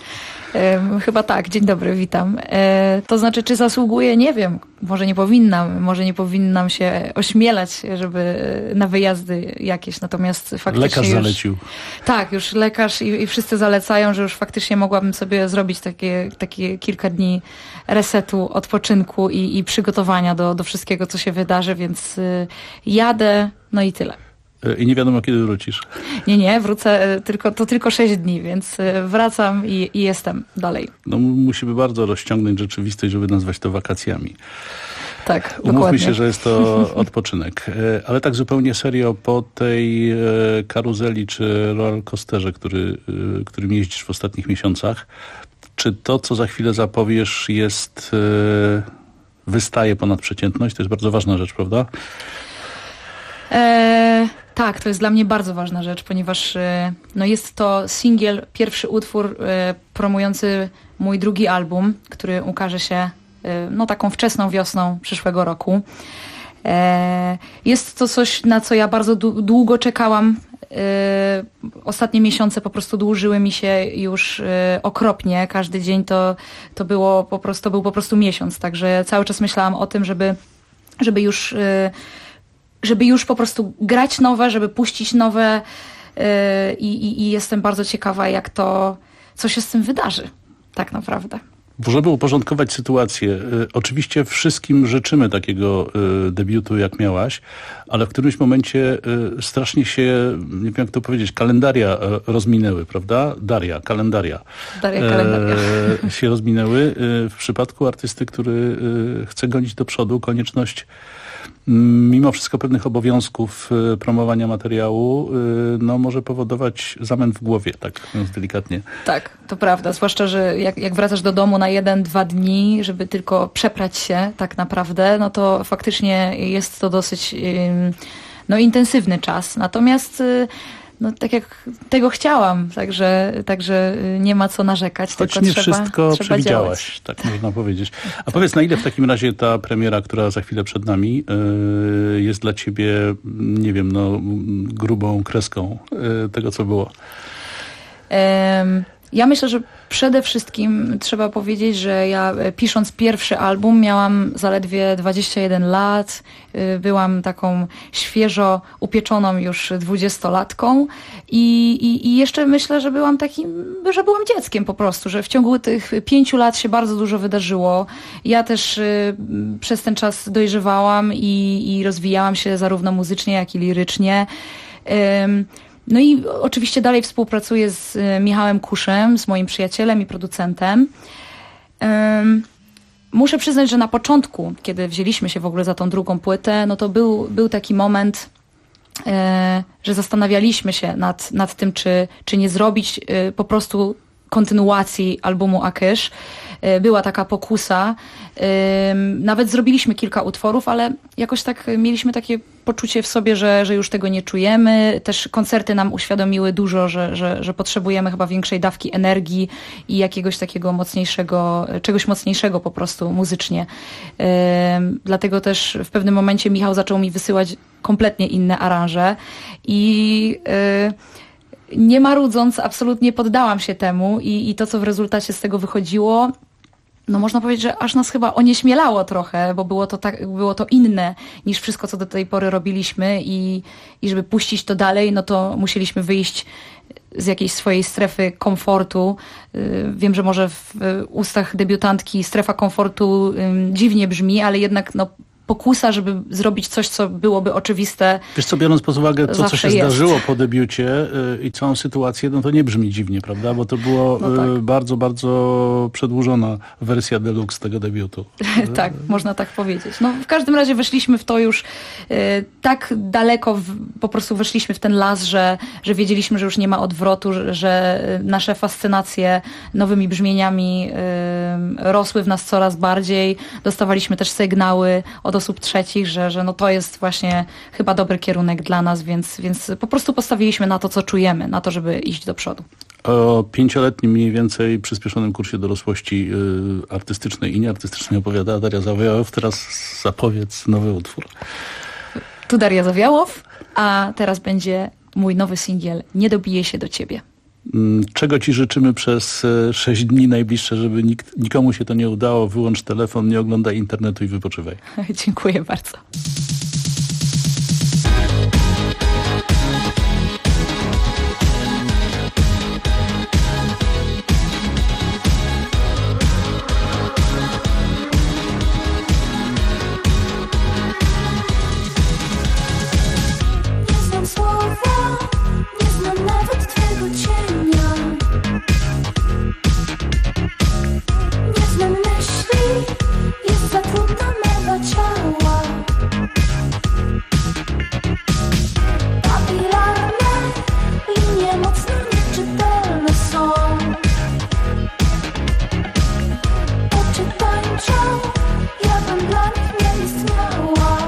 Chyba tak. Dzień dobry, witam. To znaczy, czy zasługuję? Nie wiem. Może nie powinnam się ośmielać, żeby na wyjazdy jakieś, natomiast faktycznie lekarz zalecił. Tak, już lekarz i wszyscy zalecają, że już faktycznie mogłabym sobie zrobić takie kilka dni resetu, odpoczynku i przygotowania do wszystkiego, co się wydarzy, więc jadę, no i tyle. I nie wiadomo, kiedy wrócisz. Nie, wrócę tylko 6 dni, więc wracam i jestem dalej. No musimy bardzo rozciągnąć rzeczywistość, żeby nazwać to wakacjami. Tak, Umówmy dokładnie. się, że jest to odpoczynek. Ale tak zupełnie serio, po tej karuzeli czy rollercoasterze, którym jeździsz w ostatnich miesiącach, czy to, co za chwilę zapowiesz, wystaje ponad przeciętność? To jest bardzo ważna rzecz, prawda? Tak, to jest dla mnie bardzo ważna rzecz, ponieważ jest to singiel, pierwszy utwór promujący mój drugi album, który ukaże się taką wczesną wiosną przyszłego roku. Jest to coś, na co ja bardzo długo czekałam. Ostatnie miesiące po prostu dłużyły mi się już okropnie. Każdy dzień to był po prostu miesiąc, także cały czas myślałam o tym, żeby już po prostu grać nowe, żeby puścić nowe i jestem bardzo ciekawa, co się z tym wydarzy tak naprawdę. Żeby uporządkować sytuację, oczywiście wszystkim życzymy takiego debiutu, jak miałaś, ale w którymś momencie strasznie się, nie wiem jak to powiedzieć, kalendaria rozminęły, prawda? Daria, kalendaria. Się rozminęły. W przypadku artysty, który chce gonić do przodu, konieczność mimo wszystko pewnych obowiązków promowania materiału może powodować zamęt w głowie, tak mówiąc delikatnie. Tak, to prawda. Zwłaszcza, że jak wracasz do domu na 1-2 dni, żeby tylko przeprać się tak naprawdę, no to faktycznie jest to dosyć intensywny czas. Natomiast tak jak tego chciałam, także nie ma co narzekać. Choć tylko nie wszystko przewidziałaś, tak można powiedzieć. A powiedz, na ile w takim razie ta premiera, która za chwilę przed nami, jest dla ciebie, nie wiem, grubą kreską tego, co było? Ja myślę, że przede wszystkim trzeba powiedzieć, że ja pisząc pierwszy album miałam zaledwie 21 lat. Byłam taką świeżo upieczoną już 20-latką i jeszcze myślę, że byłam dzieckiem po prostu, że w ciągu tych 5 lat się bardzo dużo wydarzyło. Ja też przez ten czas dojrzewałam i rozwijałam się zarówno muzycznie, jak i lirycznie. No i oczywiście dalej współpracuję z Michałem Kuszem, z moim przyjacielem i producentem. Muszę przyznać, że na początku, kiedy wzięliśmy się w ogóle za tą drugą płytę, no to był taki moment, że zastanawialiśmy się nad tym, czy nie zrobić po prostu kontynuacji albumu Akysz. Była taka pokusa. Nawet zrobiliśmy kilka utworów, ale jakoś tak mieliśmy takie poczucie w sobie, że już tego nie czujemy. Też koncerty nam uświadomiły dużo, że potrzebujemy chyba większej dawki energii i jakiegoś takiego mocniejszego, czegoś mocniejszego po prostu muzycznie. Dlatego też w pewnym momencie Michał zaczął mi wysyłać kompletnie inne aranże i nie marudząc, absolutnie poddałam się temu i to, co w rezultacie z tego wychodziło, no można powiedzieć, że aż nas chyba onieśmielało trochę, bo było to inne niż wszystko, co do tej pory robiliśmy i żeby puścić to dalej, no to musieliśmy wyjść z jakiejś swojej strefy komfortu. Wiem, że może w ustach debiutantki strefa komfortu dziwnie brzmi, ale jednak no pokusa, żeby zrobić coś, co byłoby oczywiste. Wiesz co, biorąc pod uwagę to, co się zdarzyło po debiucie i całą sytuację, no to nie brzmi dziwnie, prawda? Bo to było bardzo, bardzo przedłużona wersja deluxe tego debiutu. Tak, można tak powiedzieć. No, w każdym razie weszliśmy w to już tak daleko, po prostu weszliśmy w ten las, że wiedzieliśmy, że już nie ma odwrotu, że nasze fascynacje nowymi brzmieniami rosły w nas coraz bardziej. Dostawaliśmy też sygnały od osób trzecich, że no to jest właśnie chyba dobry kierunek dla nas, więc po prostu postawiliśmy na to, co czujemy, na to, żeby iść do przodu. O 5-letnim mniej więcej przyspieszonym kursie dorosłości artystycznej i nieartystycznej opowiada Daria Zawiałow. Teraz zapowiedz nowy utwór. Tu Daria Zawiałow, a teraz będzie mój nowy singiel Nie dobije się do ciebie. Czego ci życzymy przez 6 dni najbliższe, żeby nikomu się to nie udało? Wyłącz telefon, nie oglądaj internetu i wypoczywaj. Dziękuję bardzo. Nie znam słowa, nie znam nawet twego cienia. Nie znam myśli, jest za trudna mewa ciała. Papilarne linie mocno nieczytelne są. Oczy tańczą, ja bym dla nich nie istniała.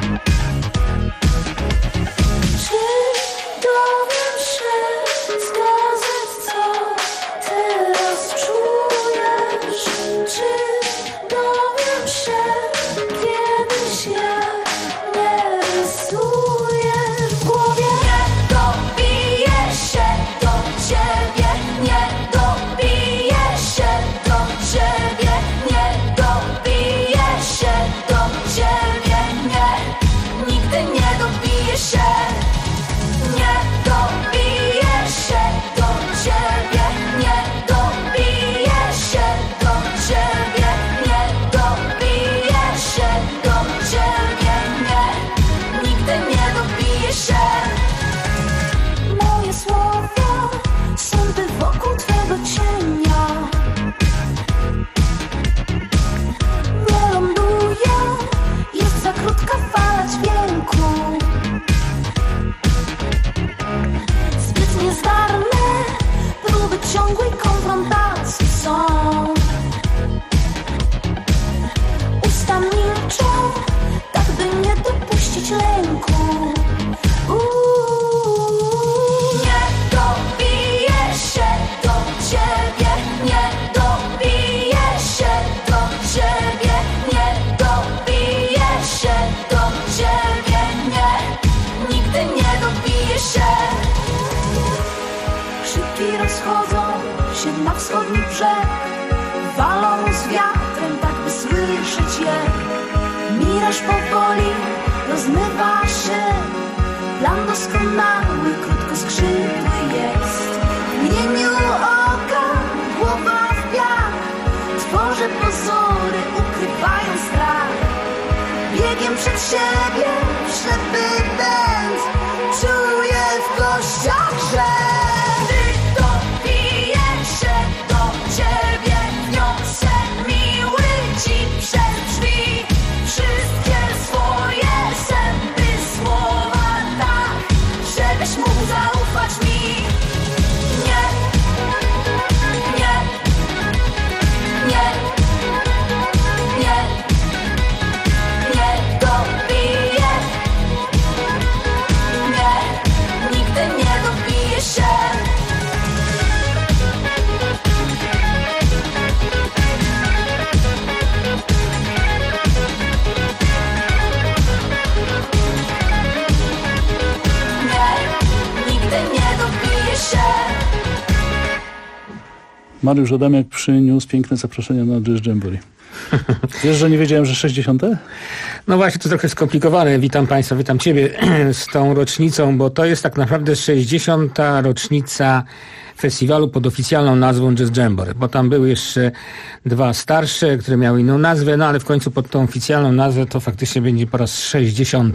Czy dowiem się z gazet, co teraz czujesz? Czy dowiem się kiedyś, jak mnie rysujesz w głowie? Nie dobiję się do ciebie, nie dobiję się do ciebie, nie dobiję się do ciebie, nie, nigdy nie dobiję się. Nie dobiję się do ciebie, nie dobiję się do ciebie, nie dobiję się do ciebie, nie, nigdy nie dobiję się. Moje słowa sądy wokół twego cienia. Nie ląduję, jest za krótka fala dźwięku. Zbyt niezdarne próby ciągłej konfrontacji są. Usta milczą, tak by nie dopuścić lęku. Nie dobiję się do ciebie, nie dobiję się do ciebie, nie dobiję się do ciebie, nie, nigdy nie dobiję się. Krzyki rozchodzą się na wschodni brzeg, walą z wiatrem, tak by słyszeć je. Miraż powoli rozmywa się, plan doskonały, krótkoskrzydły jest. W mgnieniu oka, głowa w piach, tworzę pozory, ukrywając strach. Biegiem przed siebie, ślepy pęd, czuję w kościach grzech. Gdy dobiję się do ciebie, wniosę miły ci przez drzwi wszystkie swoje zęby, słowa tak. Mariusz Adamiak przyniósł piękne zaproszenia na Jazz Jamboree. Wiesz, że nie wiedziałem, że 60? No właśnie, to trochę skomplikowane. Witam Państwa, witam Ciebie z tą rocznicą, bo to jest tak naprawdę 60. rocznica festiwalu pod oficjalną nazwą Jazz Jamboree, bo tam były jeszcze dwa starsze, które miały inną nazwę, no ale w końcu pod tą oficjalną nazwę to faktycznie będzie po raz 60.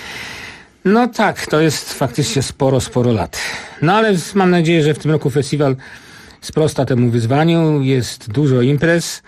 No tak, to jest faktycznie sporo lat. No ale mam nadzieję, że w tym roku festiwal sprosta temu wyzwaniu, jest dużo imprez.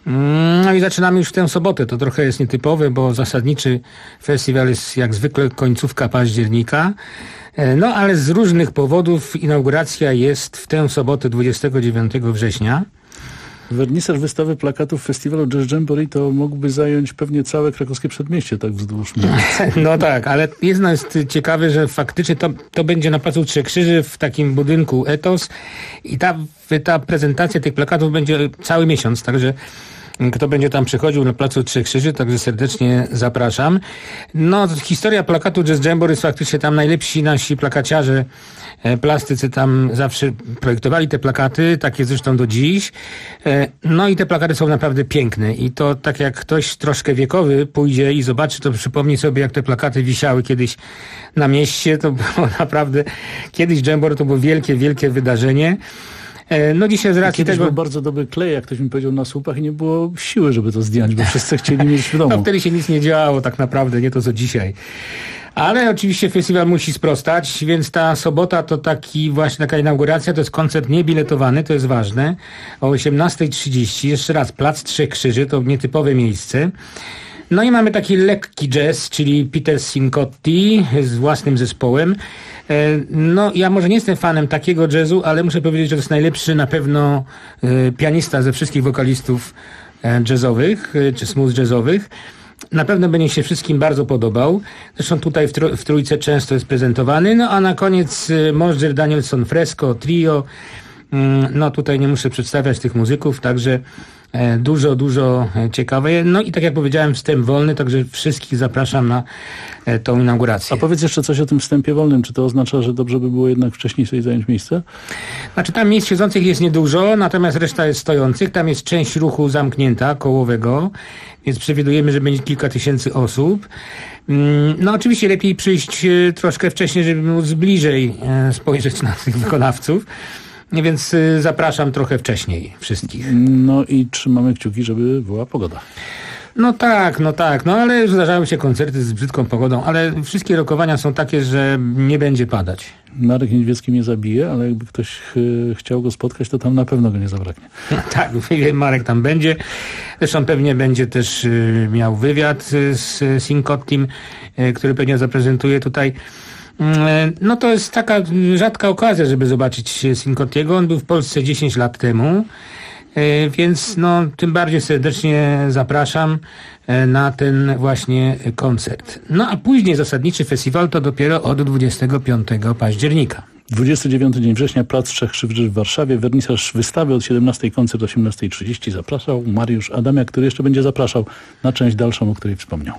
No i zaczynamy już w tę sobotę. To trochę jest nietypowe, bo zasadniczy festiwal jest jak zwykle końcówka października. No ale z różnych powodów inauguracja jest w tę sobotę 29 września. Wernisaż wystawy plakatów festiwalu Jazz Jamboree to mógłby zająć pewnie całe krakowskie przedmieście, tak wzdłuż mnie. No tak, ale jedno jest ciekawe, że faktycznie to będzie na Placu Trzech Krzyży w takim budynku Etos i ta prezentacja tych plakatów będzie cały miesiąc, także kto będzie tam przychodził na Placu Trzech Krzyży, także serdecznie zapraszam. No, historia plakatu Jazz Jamboree jest faktycznie tam najlepsi nasi plakaciarze, plastycy tam zawsze projektowali te plakaty, takie zresztą do dziś. No i te plakaty są naprawdę piękne i to tak jak ktoś troszkę wiekowy pójdzie i zobaczy, to przypomni sobie, jak te plakaty wisiały kiedyś na mieście. To było naprawdę, kiedyś Jamboree to było wielkie wydarzenie. No dzisiaj z racji kiedyś tego... był bardzo dobry klej, jak ktoś mi powiedział, na słupach i nie było siły, żeby to zdjąć, bo wszyscy chcieli mieć w domu. No wtedy się nic nie działo tak naprawdę, nie to co dzisiaj. Ale oczywiście festiwal musi sprostać, więc ta sobota to taka inauguracja, to jest koncert niebiletowany, to jest ważne. O 18:30, jeszcze raz, Plac Trzech Krzyży, to nietypowe miejsce. No i mamy taki lekki jazz, czyli Peter Cincotti z własnym zespołem. No ja może nie jestem fanem takiego jazzu, ale muszę powiedzieć, że to jest najlepszy na pewno pianista ze wszystkich wokalistów jazzowych, czy smooth jazzowych. Na pewno będzie się wszystkim bardzo podobał. Zresztą tutaj w Trójce często jest prezentowany. No a na koniec Mosher, Danielson, Fresco, Trio. No tutaj nie muszę przedstawiać tych muzyków, także dużo ciekawe. No i tak jak powiedziałem, wstęp wolny, także wszystkich zapraszam na tą inaugurację. A powiedz jeszcze coś o tym wstępie wolnym. Czy to oznacza, że dobrze by było jednak wcześniej sobie zająć miejsce? Znaczy tam miejsc siedzących jest niedużo, natomiast reszta jest stojących. Tam jest część ruchu zamknięta, kołowego, więc przewidujemy, że będzie kilka tysięcy osób. No oczywiście lepiej przyjść troszkę wcześniej, żeby móc bliżej spojrzeć na tych wykonawców. Więc zapraszam trochę wcześniej wszystkich. No i trzymamy kciuki, żeby była pogoda. No tak, no ale zdarzają się koncerty z brzydką pogodą, ale wszystkie rokowania są takie, że nie będzie padać. Marek Niedźwiecki mnie zabije, ale jakby ktoś chciał go spotkać, to tam na pewno go nie zabraknie. No tak, Marek tam będzie. Zresztą pewnie będzie też miał wywiad z Cincottim, który pewnie zaprezentuje tutaj. No to jest taka rzadka okazja, żeby zobaczyć Cincottiego. On był w Polsce 10 lat temu, więc no tym bardziej serdecznie zapraszam na ten właśnie koncert. No a później zasadniczy festiwal to dopiero od 25 października. 29 dzień września, Plac Trzech Krzyży w Warszawie, wernisaż wystawy od 17, koncert 18:30. Zapraszał Mariusz Adamiak, który jeszcze będzie zapraszał na część dalszą, o której wspomniał.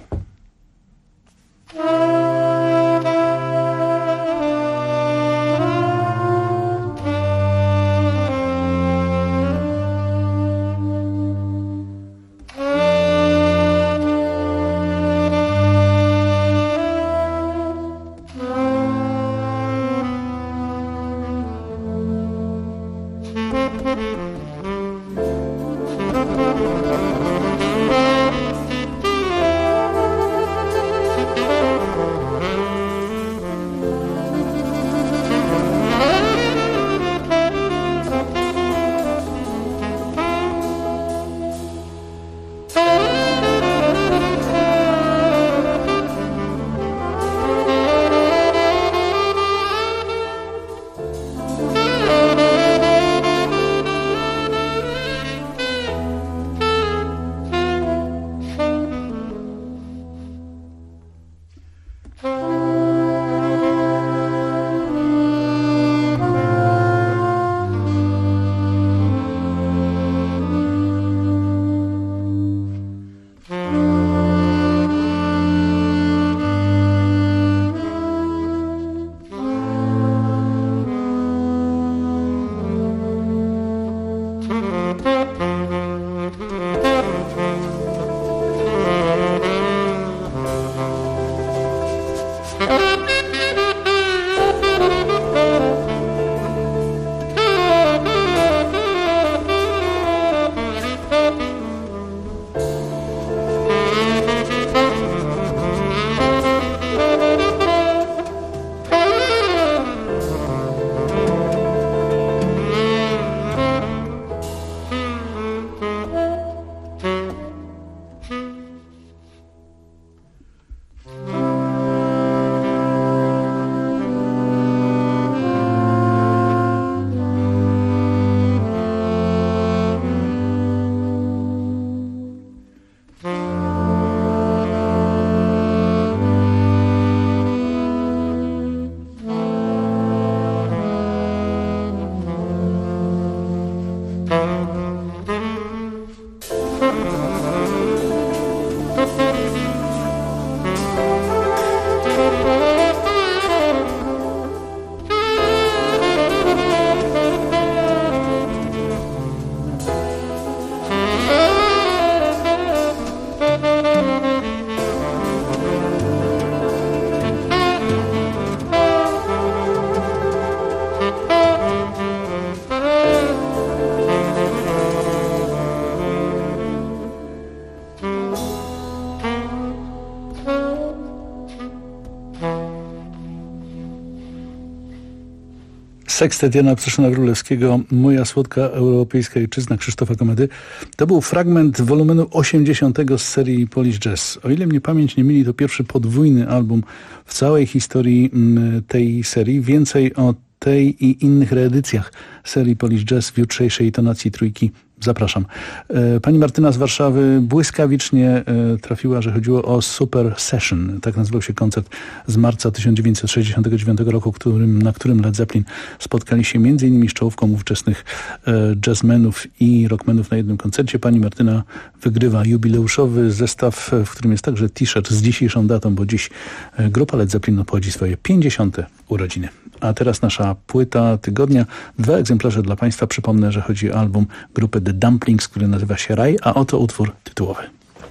Sekstet Jana Pszczyna-Wróblewskiego, Moja słodka europejska ojczyzna Krzysztofa Komedy. To był fragment wolumenu 80 z serii Polish Jazz. O ile mnie pamięć nie myli, to pierwszy podwójny album w całej historii tej serii. Więcej o tej i innych reedycjach serii Polish Jazz w jutrzejszej tonacji trójki. Zapraszam. Pani Martyna z Warszawy błyskawicznie trafiła, że chodziło o Super Session. Tak nazywał się koncert z marca 1969 roku, na którym Led Zeppelin spotkali się m.in. z czołówką ówczesnych jazzmenów i rockmenów na jednym koncercie. Pani Martyna wygrywa jubileuszowy zestaw, w którym jest także t-shirt z dzisiejszą datą, bo dziś grupa Led Zeppelin obchodzi swoje 50. urodziny. A teraz nasza płyta tygodnia. 2 egzemplarze dla Państwa. Przypomnę, że chodzi o album grupy The Dumplings, który nazywa się Raj, a oto utwór tytułowy.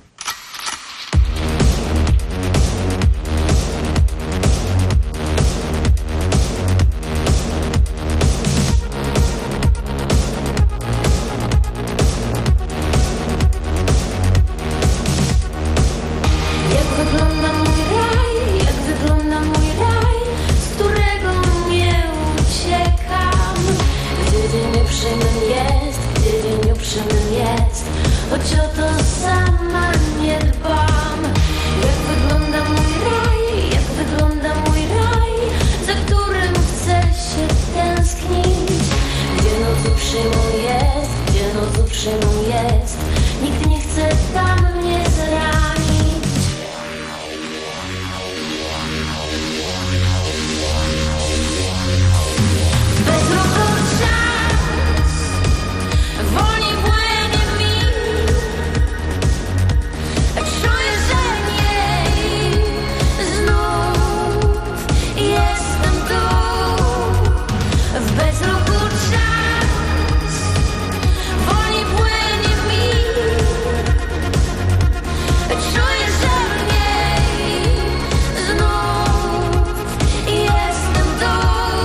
Choć o to sama nie dbam. Jak wygląda mój raj, jak wygląda mój raj, za którym chcę się tęsknić. Gdzie noc uprzejmą jest, gdzie noc uprzejmą jest, nikt nie chce tam mnie zranić. Bezruchu czas wolniej płynie mi. Czuję, że nie, znów jestem tu. W bezruchu czas wolniej płynie mi. Czuję, że nie, znów jestem tu.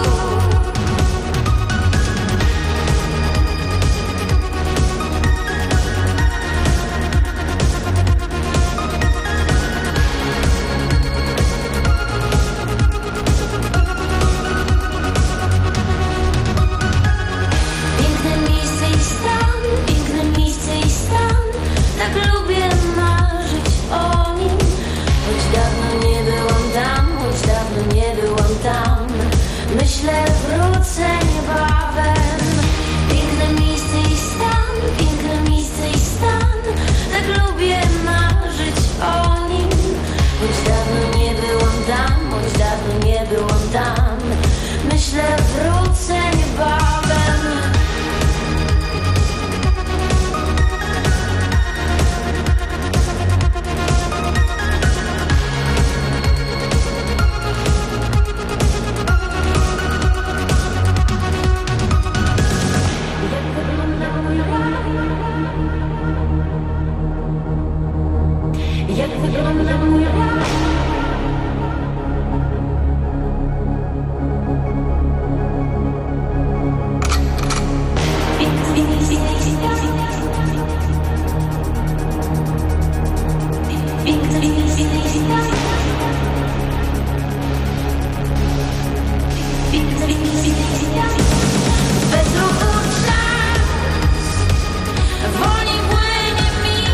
Piękne miejsce i stan, tak lubię marzyć o nim. Choć dawno nie byłam tam, choć dawno nie byłam tam, myślę, wrócę niebawem. Piękne miejsce i stan, tak lubię marzyć o nim. Choć dawno nie byłam tam, choć dawno nie byłam tam, myślę, wrócę niebawem. Jak wygląda mój raj? Bez ruchu czas wolniej płynie mi.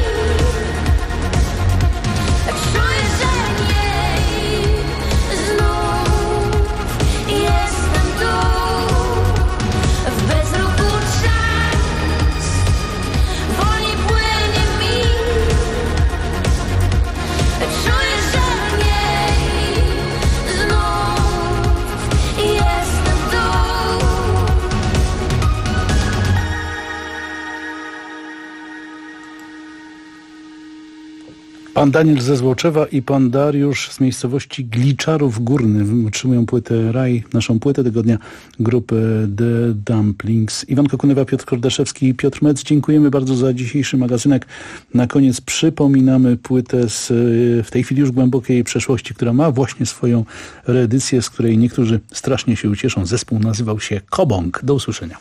Czuję, że nie, znów jestem tu. W bezruchu czas wolniej płynie mi. Czuję, że nie, znów jestem tu. Pan Daniel ze Złoczewa i pan Dariusz z miejscowości Gliczarów Górny otrzymują płytę Raj, naszą płytę tygodnia grupy The Dumplings. Iwan Kokunewa, Piotr Kordaszewski i Piotr Mec. Dziękujemy bardzo za dzisiejszy magazynek. Na koniec przypominamy płytę z w tej chwili już głębokiej przeszłości, która ma właśnie swoją reedycję, z której niektórzy strasznie się ucieszą. Zespół nazywał się Kobong. Do usłyszenia.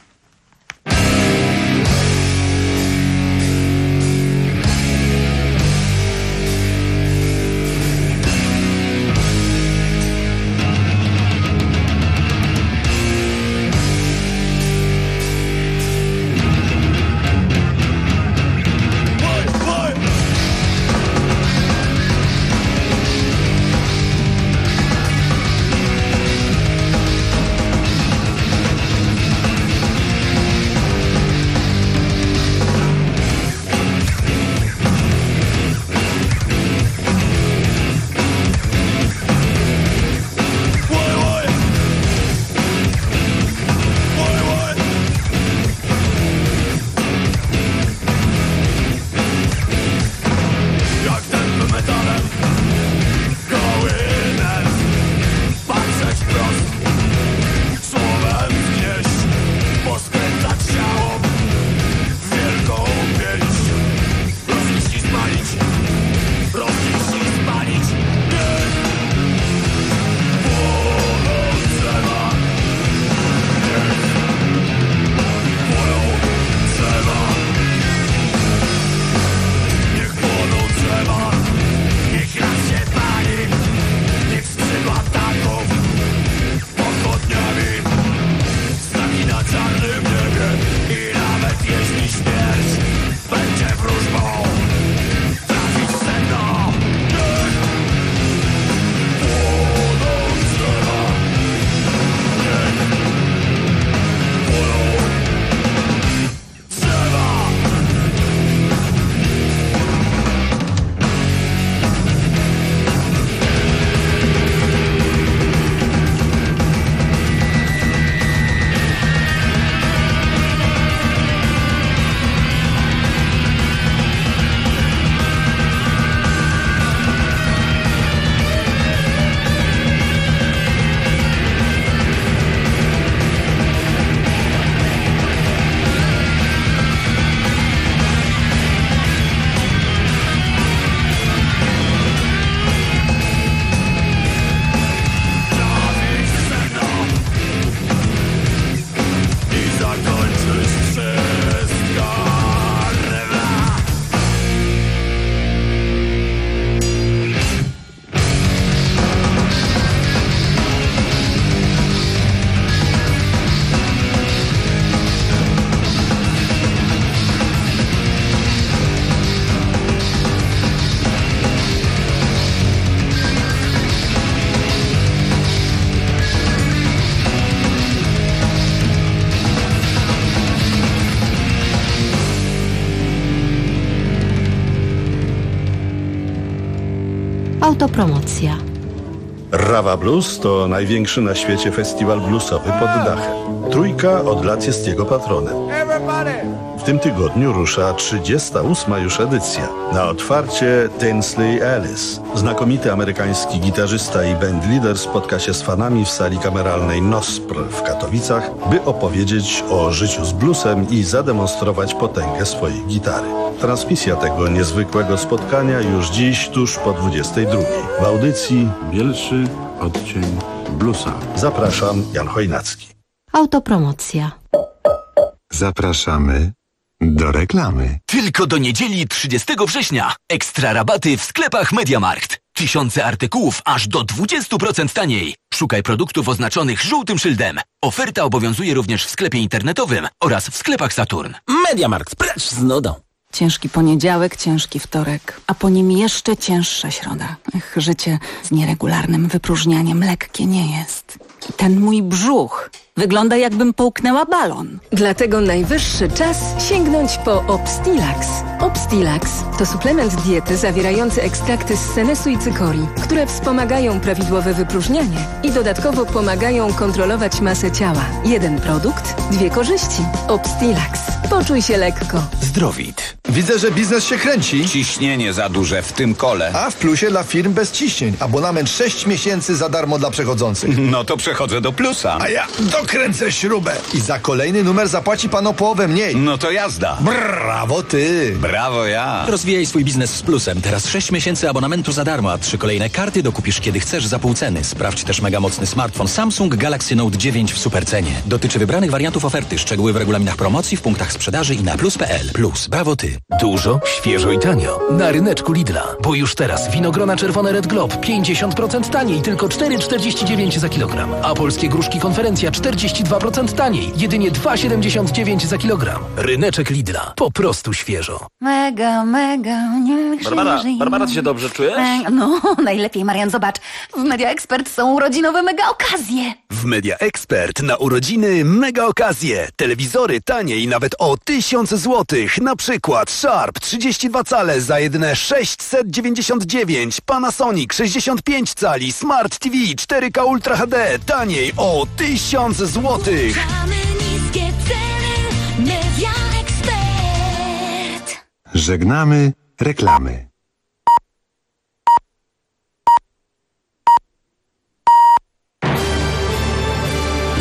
Autopromocja. Rawa Blues to największy na świecie festiwal bluesowy pod dachem. Trójka od lat jest jego patronem. W tym tygodniu rusza 38. już edycja. Na otwarcie Tinsley Ellis. Znakomity amerykański gitarzysta i bandleader spotka się z fanami w sali kameralnej NOSPR w Katowicach, by opowiedzieć o życiu z bluesem i zademonstrować potęgę swojej gitary. Transmisja tego niezwykłego spotkania już dziś tuż po 22. W audycji Bielszy odcień bluesa. Zapraszam, Jan Chojnacki. Autopromocja. Zapraszamy do reklamy. Tylko do niedzieli 30 września. Ekstra rabaty w sklepach MediaMarkt. Tysiące artykułów aż do 20% taniej. Szukaj produktów oznaczonych żółtym szyldem. Oferta obowiązuje również w sklepie internetowym oraz w sklepach Saturn. MediaMarkt, precz z nudą. Ciężki poniedziałek, ciężki wtorek, a po nim jeszcze cięższa środa. Życie z nieregularnym wypróżnianiem lekkie nie jest. I ten mój brzuch wygląda, jakbym połknęła balon. Dlatego najwyższy czas sięgnąć po Obstilax. Obstilax to suplement diety zawierający ekstrakty z senesu i cykorii, które wspomagają prawidłowe wypróżnianie i dodatkowo pomagają kontrolować masę ciała. Jeden produkt, dwie korzyści. Obstilax. Poczuj się lekko. Zdrowit. Widzę, że biznes się kręci. Ciśnienie za duże w tym kole. A w plusie dla firm bez ciśnień. Abonament 6 miesięcy za darmo dla przechodzących. No to przechodzę do plusa. A ja dokręcę śrubę. I za kolejny numer zapłaci pan o połowę mniej. No to jazda. Brawo ty. Brawo ja. Rozwijaj swój biznes z plusem. Teraz 6 miesięcy abonamentu za darmo, a 3 kolejne karty dokupisz kiedy chcesz za pół ceny. Sprawdź też mega mocny smartfon Samsung Galaxy Note 9 w supercenie. Dotyczy wybranych wariantów oferty. Szczegóły w regulaminach promocji, w punktach sprzedaży i na plus.pl. Plus. Brawo ty. Dużo, świeżo i tanio. Na ryneczku Lidla. Bo już teraz winogrona czerwone Red Globe 50% taniej, tylko 4,49 za kilogram. A polskie gruszki Konferencja 42% taniej, jedynie 2,79 za kilogram. Ryneczek Lidla. Po prostu świeżo. Mega, niech Barbara, ty się dobrze czujesz? No, najlepiej, Marian, zobacz. W Media Expert są urodzinowe mega okazje. W Media Expert na urodziny mega okazje. Telewizory taniej nawet o 1000 zł. Na przykład Sharp 32 cale za jedyne 699. Panasonic 65 cali. Smart TV 4K Ultra HD taniej o 1000 zł. Niskie ceny, Media Expert. Żegnamy reklamy.